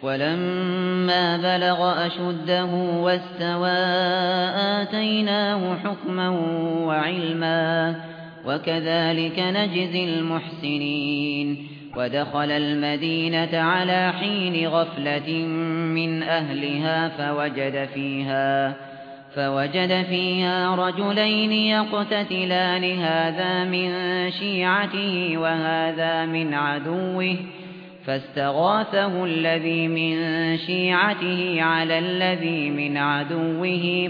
ولما بلغ أشده واستوى آتيناه حكما وعلما وكذلك نجزي المحسنين ودخل المدينة على حين غفلة من أهلها فوجد فيها رجلين يقتتلان هذا من شيعته وهذا من عدوه فاستغاثه الذي من شيعته على الذي من عدوه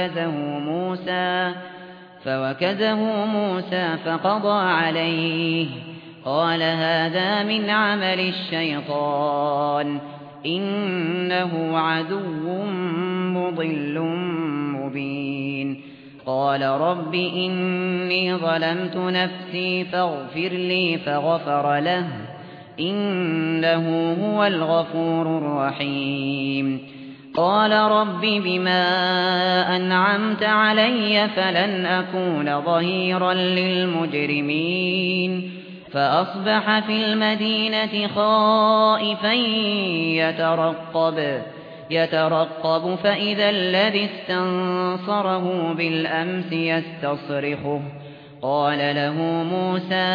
فوكزه موسى فقضى عليه قال هذا من عمل الشيطان إنه عدو مضل مبين قال رب إني ظلمت نفسي فاغفر لي فغفر له إنه هو الغفور الرحيم قال رب بما أنعمت علي فلن أكون ظهيرا للمجرمين فأصبح في المدينة خائفا يترقب فإذا الذي استنصره بالأمس يستصرخه قال له موسى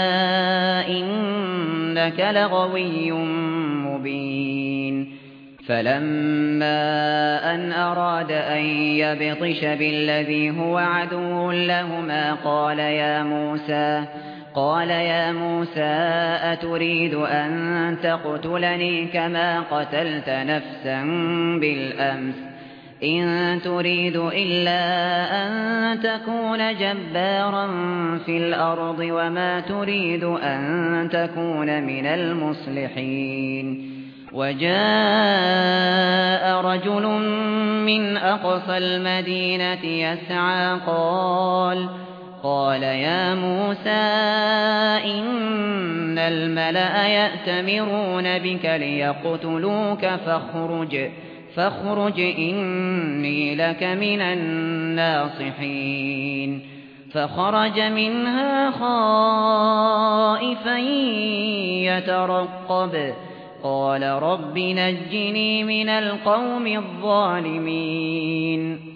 إنك لغوي مبين فلما أن أراد أن يبطش بالذي هو عدو لهما قال يا موسى أتريد أن تقتلني كما قتلت نفسا بالأمس إن تريد إلا أن تكون جبارا في الأرض وما تريد أن تكون من المصلحين وجاء رجل من أقصى المدينة يسعى قال يا موسى إن الملأ يأتمرون بك ليقتلوك فاخرج إني لك من الناصحين فخرج منها خائفا يترقب قال رب نجني من القوم الظالمين